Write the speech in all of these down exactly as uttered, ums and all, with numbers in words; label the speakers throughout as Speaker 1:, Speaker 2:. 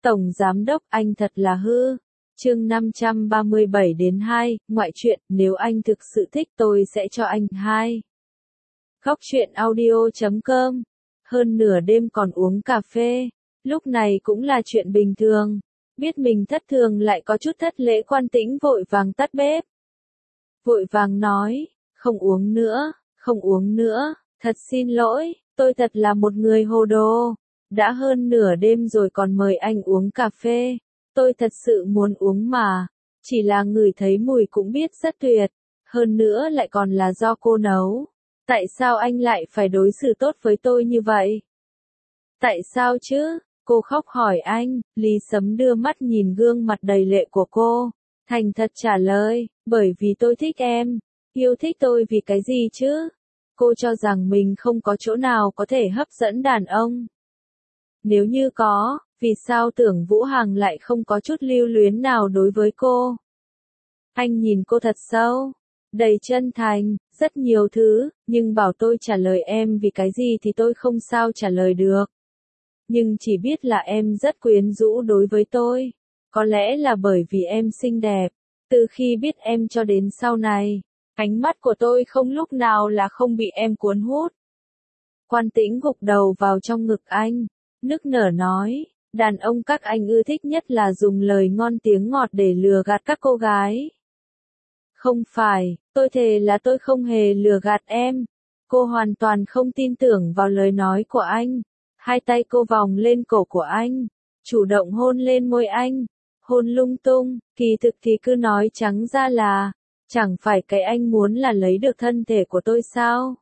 Speaker 1: Tổng Giám Đốc anh thật là hư. Chương năm trăm ba mươi bảy đến hai, ngoại truyện, nếu anh thực sự thích tôi sẽ cho anh hai. Khóc chuyện audio chấm com. Hơn nửa đêm còn uống cà phê, lúc này cũng là chuyện bình thường. Biết mình thất thường lại có chút thất lễ, Quan Tĩnh vội vàng tắt bếp. Vội vàng nói, không uống nữa, không uống nữa, thật xin lỗi, tôi thật là một người hồ đồ. Đã hơn nửa đêm rồi còn mời anh uống cà phê, tôi thật sự muốn uống mà, chỉ là ngửi thấy mùi cũng biết rất tuyệt, hơn nữa lại còn là do cô nấu. Tại sao anh lại phải đối xử tốt với tôi như vậy? Tại sao chứ? Cô khóc hỏi anh. Lý Sấm đưa mắt nhìn gương mặt đầy lệ của cô, thành thật trả lời, bởi vì tôi thích em. Yêu thích tôi vì cái gì chứ? Cô cho rằng mình không có chỗ nào có thể hấp dẫn đàn ông. Nếu như có, vì sao Tưởng Vũ Hằng lại không có chút lưu luyến nào đối với cô? Anh nhìn cô thật sâu, đầy chân thành, rất nhiều thứ, nhưng bảo tôi trả lời em vì cái gì thì tôi không sao trả lời được. Nhưng chỉ biết là em rất quyến rũ đối với tôi. Có lẽ là bởi vì em xinh đẹp. Từ khi biết em cho đến sau này, ánh mắt của tôi không lúc nào là không bị em cuốn hút. Quan Tĩnh gục đầu vào trong ngực anh, nức nở nói, đàn ông các anh ưa thích nhất là dùng lời ngon tiếng ngọt để lừa gạt các cô gái. Không phải, tôi thề là tôi không hề lừa gạt em. Cô hoàn toàn không tin tưởng vào lời nói của anh. Hai tay cô vòng lên cổ của anh, chủ động hôn lên môi anh, hôn lung tung, kỳ thực thì cứ nói trắng ra là, chẳng phải cái anh muốn là lấy được thân thể của tôi sao?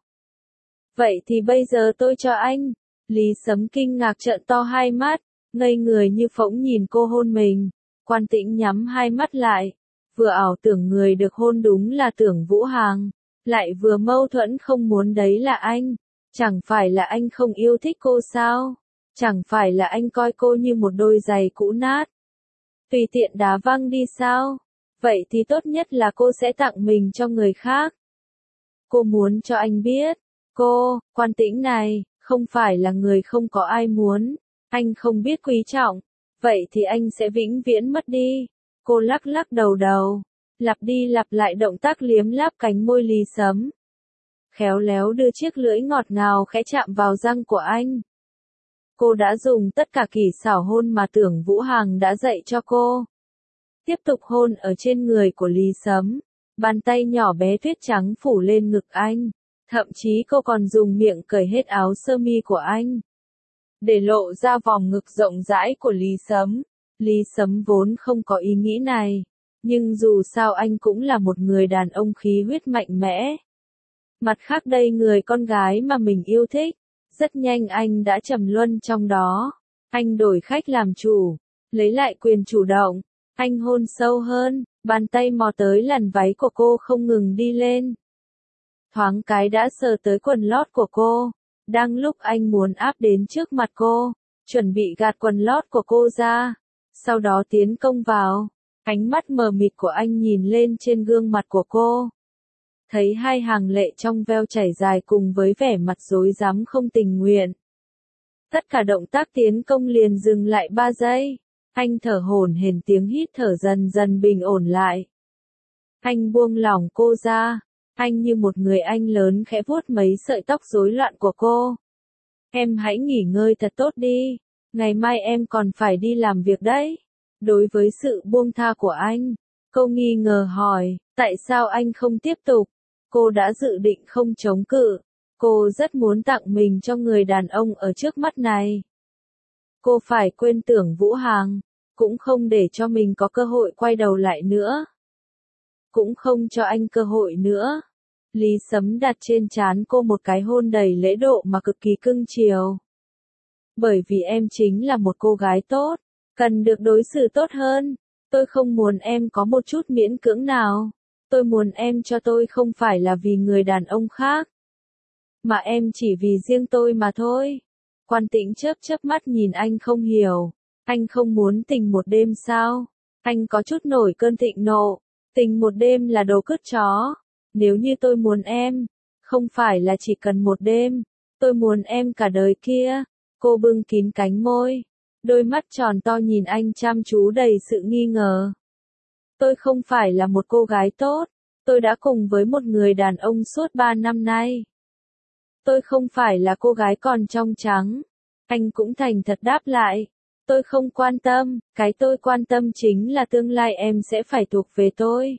Speaker 1: Vậy thì bây giờ tôi cho anh. Lý Sấm kinh ngạc trợn to hai mắt, ngây người như phỗng nhìn cô hôn mình. Quan Tĩnh nhắm hai mắt lại, vừa ảo tưởng người được hôn đúng là Tưởng Vũ Hằng, lại vừa mâu thuẫn không muốn đấy là anh. Chẳng phải là anh không yêu thích cô sao? Chẳng phải là anh coi cô như một đôi giày cũ nát, tùy tiện đá văng đi sao? Vậy thì tốt nhất là cô sẽ tặng mình cho người khác. Cô muốn cho anh biết, cô, Quan Tĩnh này, không phải là người không có ai muốn. Anh không biết quý trọng, vậy thì anh sẽ vĩnh viễn mất đi. Cô lắc lắc đầu đầu, lặp đi lặp lại động tác liếm láp cánh môi Lý Sấm. Khéo léo đưa chiếc lưỡi ngọt ngào khẽ chạm vào răng của anh. Cô đã dùng tất cả kỹ xảo hôn mà Tưởng Vũ Hằng đã dạy cho cô. Tiếp tục hôn ở trên người của Lý Sấm, bàn tay nhỏ bé tuyết trắng phủ lên ngực anh. Thậm chí cô còn dùng miệng cởi hết áo sơ mi của anh, để lộ ra vòng ngực rộng rãi của Lý Sấm. Lý Sấm vốn không có ý nghĩ này, nhưng dù sao anh cũng là một người đàn ông khí huyết mạnh mẽ. Mặt khác đây người con gái mà mình yêu thích, rất nhanh anh đã trầm luân trong đó. Anh đổi khách làm chủ, lấy lại quyền chủ động. Anh hôn sâu hơn, bàn tay mò tới làn váy của cô không ngừng đi lên. Thoáng cái đã sờ tới quần lót của cô. Đang lúc anh muốn áp đến trước mặt cô, chuẩn bị gạt quần lót của cô ra, sau đó tiến công vào. Ánh mắt mờ mịt của anh nhìn lên trên gương mặt của cô. Thấy hai hàng lệ trong veo chảy dài cùng với vẻ mặt rối rắm không tình nguyện. Tất cả động tác tiến công liền dừng lại ba giây. Anh thở hổn hển, tiếng hít thở dần dần bình ổn lại. Anh buông lỏng cô ra. Anh như một người anh lớn khẽ vuốt mấy sợi tóc rối loạn của cô. Em hãy nghỉ ngơi thật tốt đi. Ngày mai em còn phải đi làm việc đấy. Đối với sự buông tha của anh, cô nghi ngờ hỏi, tại sao anh không tiếp tục? Cô đã dự định không chống cự. Cô rất muốn tặng mình cho người đàn ông ở trước mắt này. Cô phải quên Tưởng Vũ Hằng, cũng không để cho mình có cơ hội quay đầu lại nữa. Cũng không cho anh cơ hội nữa. Lý Sấm đặt trên trán cô một cái hôn đầy lễ độ mà cực kỳ cưng chiều. Bởi vì em chính là một cô gái tốt, cần được đối xử tốt hơn. Tôi không muốn em có một chút miễn cưỡng nào. Tôi muốn em cho tôi không phải là vì người đàn ông khác, mà em chỉ vì riêng tôi mà thôi. Quan Tĩnh chớp chớp mắt nhìn anh không hiểu. Anh không muốn tình một đêm sao? Anh có chút nổi cơn thịnh nộ. Tình một đêm là đồ cứt chó. Nếu như tôi muốn em, không phải là chỉ cần một đêm. Tôi muốn em cả đời kia. Cô bưng kín cánh môi, Đôi mắt tròn to nhìn anh chăm chú đầy sự nghi ngờ. Tôi không phải là một cô gái tốt. Tôi đã cùng với một người đàn ông suốt ba năm nay. Tôi không phải là cô gái còn trong trắng. Anh cũng thành thật đáp lại. Tôi không quan tâm, cái tôi quan tâm chính là tương lai em sẽ phải thuộc về tôi.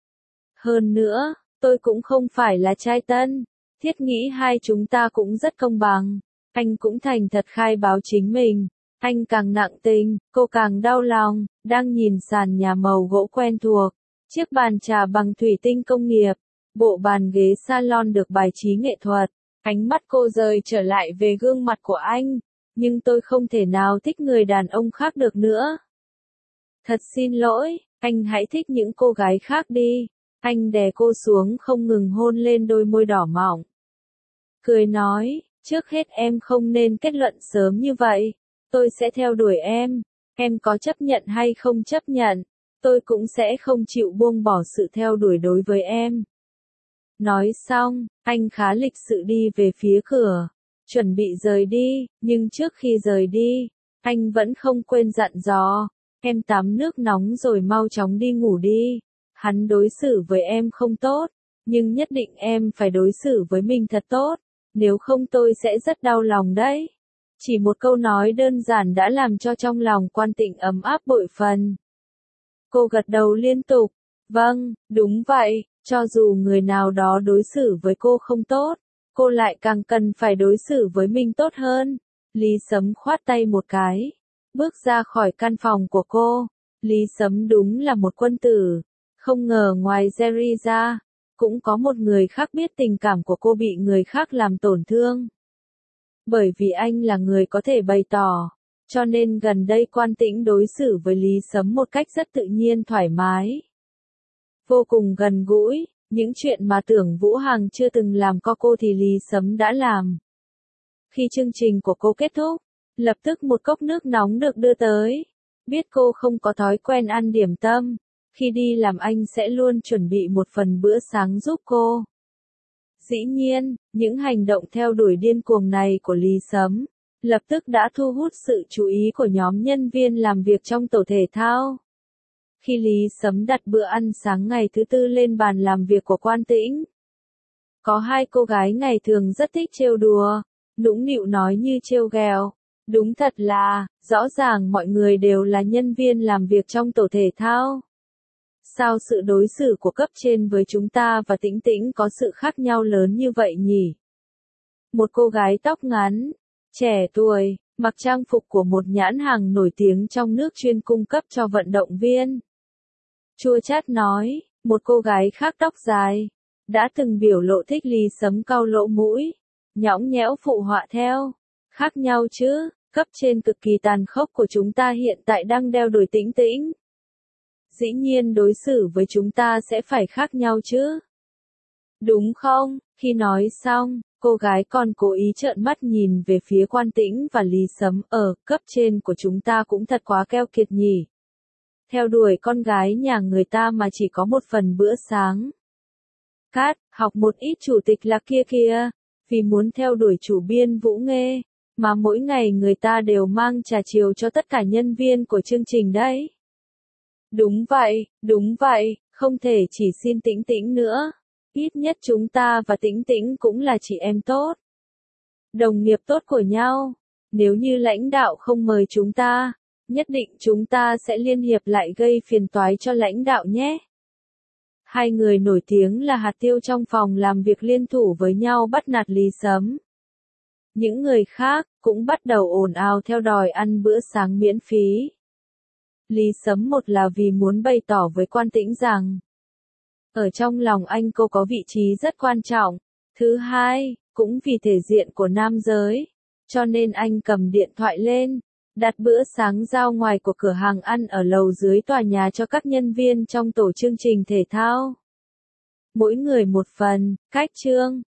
Speaker 1: Hơn nữa, tôi cũng không phải là trai tân. Thiết nghĩ hai chúng ta cũng rất công bằng. Anh cũng thành thật khai báo chính mình. Anh càng nặng tình, cô càng đau lòng, đang nhìn sàn nhà màu gỗ quen thuộc. Chiếc bàn trà bằng thủy tinh công nghiệp, bộ bàn ghế salon được bài trí nghệ thuật. Ánh mắt cô rời trở lại về gương mặt của anh. Nhưng tôi không thể nào thích người đàn ông khác được nữa. Thật xin lỗi, anh hãy thích những cô gái khác đi. Anh đè cô xuống không ngừng hôn lên đôi môi đỏ mọng. Cười nói, trước hết em không nên kết luận sớm như vậy. Tôi sẽ theo đuổi em. Em có chấp nhận hay không chấp nhận, tôi cũng sẽ không chịu buông bỏ sự theo đuổi đối với em. Nói xong, anh khá lịch sự đi về phía cửa. Chuẩn bị rời đi, nhưng trước khi rời đi, anh vẫn không quên dặn dò. Em tắm nước nóng rồi mau chóng đi ngủ đi. Hắn đối xử với em không tốt, nhưng nhất định em phải đối xử với mình thật tốt. Nếu không tôi sẽ rất đau lòng đấy. Chỉ một câu nói đơn giản đã làm cho trong lòng Quan Tịnh ấm áp bội phần. Cô gật đầu liên tục. Vâng, đúng vậy, cho dù người nào đó đối xử với cô không tốt, cô lại càng cần phải đối xử với mình tốt hơn. Lý Sấm khoát tay một cái, bước ra khỏi căn phòng của cô. Lý Sấm đúng là một quân tử. Không ngờ ngoài Jerry ra, cũng có một người khác biết tình cảm của cô bị người khác làm tổn thương. Bởi vì anh là người có thể bày tỏ, cho nên gần đây Quan Tĩnh đối xử với Lý Sấm một cách rất tự nhiên thoải mái. Vô cùng gần gũi, những chuyện mà Tưởng Vũ Hằng chưa từng làm co cô thì Lý Sấm đã làm. Khi chương trình của cô kết thúc, lập tức một cốc nước nóng được đưa tới. Biết cô không có thói quen ăn điểm tâm, khi đi làm anh sẽ luôn chuẩn bị một phần bữa sáng giúp cô. Dĩ nhiên, những hành động theo đuổi điên cuồng này của Lý Sấm, lập tức đã thu hút sự chú ý của nhóm nhân viên làm việc trong tổ thể thao. Khi Lý Sấm đặt bữa ăn sáng ngày thứ tư lên bàn làm việc của Quan Tĩnh, có hai cô gái ngày thường rất thích trêu đùa, nũng nịu nói như trêu ghẹo. Đúng thật là, rõ ràng mọi người đều là nhân viên làm việc trong tổ thể thao. Sao sự đối xử của cấp trên với chúng ta và Tĩnh Tĩnh có sự khác nhau lớn như vậy nhỉ? Một cô gái tóc ngắn, trẻ tuổi, mặc trang phục của một nhãn hàng nổi tiếng trong nước chuyên cung cấp cho vận động viên. Chua chát nói, một cô gái khác tóc dài, đã từng biểu lộ thích Lý Sấm cau lỗ mũi, nhõng nhẽo phụ họa theo. Khác nhau chứ, cấp trên cực kỳ tàn khốc của chúng ta hiện tại đang đeo đuổi Tĩnh Tĩnh. Dĩ nhiên đối xử với chúng ta sẽ phải khác nhau chứ. Đúng không? Khi nói xong, cô gái còn cố ý trợn mắt nhìn về phía Quan Tĩnh và Lý Sấm. Ở, cấp trên của chúng ta cũng thật quá keo kiệt nhỉ. Theo đuổi con gái nhà người ta mà chỉ có một phần bữa sáng. Cát, học một ít chủ tịch là kia kia, vì muốn theo đuổi chủ biên Vũ Nghê, mà mỗi ngày người ta đều mang trà chiều cho tất cả nhân viên của chương trình đấy. Đúng vậy, đúng vậy, không thể chỉ xin Tĩnh Tĩnh nữa. Ít nhất chúng ta và Tĩnh Tĩnh cũng là chị em tốt. Đồng nghiệp tốt của nhau. Nếu như lãnh đạo không mời chúng ta, nhất định chúng ta sẽ liên hiệp lại gây phiền toái cho lãnh đạo nhé. Hai người nổi tiếng là hạt tiêu trong phòng làm việc liên thủ với nhau bắt nạt Lý Sấm. Những người khác cũng bắt đầu ồn ào theo đòi ăn bữa sáng miễn phí. Lý Sấm một là vì muốn bày tỏ với Quan Tĩnh rằng, ở trong lòng anh cô có vị trí rất quan trọng. Thứ hai, cũng vì thể diện của nam giới, cho nên anh cầm điện thoại lên, đặt bữa sáng giao ngoài của cửa hàng ăn ở lầu dưới tòa nhà cho các nhân viên trong tổ chương trình thể thao. Mỗi người một phần, cách chương.